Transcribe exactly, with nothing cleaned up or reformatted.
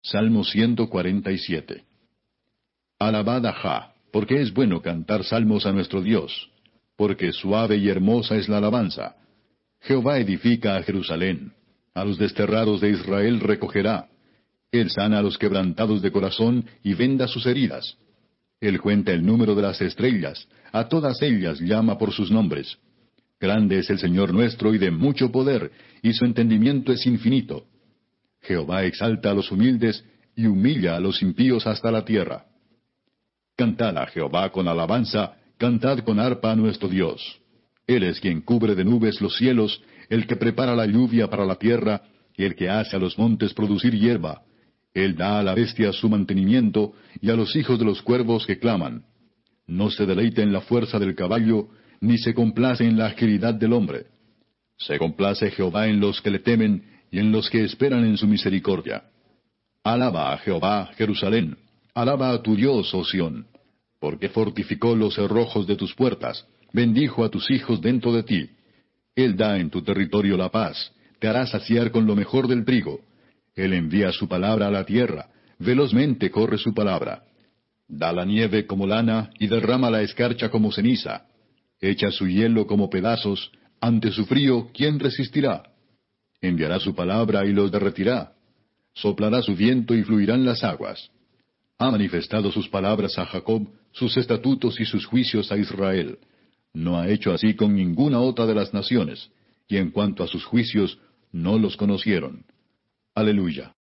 Salmo ciento cuarenta y siete. Alabad a Jah, porque es bueno cantar salmos a nuestro Dios, porque suave y hermosa es la alabanza. Jehová edifica a Jerusalén, a los desterrados de Israel recogerá. Él sana a los quebrantados de corazón y venda sus heridas. Él cuenta el número de las estrellas, a todas ellas llama por sus nombres. Grande es el Señor nuestro y de mucho poder, y su entendimiento es infinito. Jehová exalta a los humildes y humilla a los impíos hasta la tierra. Cantad a Jehová con alabanza, cantad con arpa a nuestro Dios. Él es quien cubre de nubes los cielos, el que prepara la lluvia para la tierra, y el que hace a los montes producir hierba. Él da a la bestia su mantenimiento, y a los hijos de los cuervos que claman. No se deleita en la fuerza del caballo, ni se complace en la agilidad del hombre. Se complace Jehová en los que le temen, y en los que esperan en su misericordia. Alaba a Jehová, Jerusalén. Alaba a tu Dios, oh Sión. Porque fortificó los cerrojos de tus puertas, bendijo a tus hijos dentro de ti. Él da en tu territorio la paz, te hará saciar con lo mejor del trigo. Él envía su palabra a la tierra, velozmente corre su palabra. Da la nieve como lana y derrama la escarcha como ceniza. Echa su hielo como pedazos, ante su frío, ¿quién resistirá? Enviará su palabra y los derretirá. Soplará su viento y fluirán las aguas. Ha manifestado sus palabras a Jacob, sus estatutos y sus juicios a Israel. No ha hecho así con ninguna otra de las naciones, y en cuanto a sus juicios, no los conocieron. Aleluya.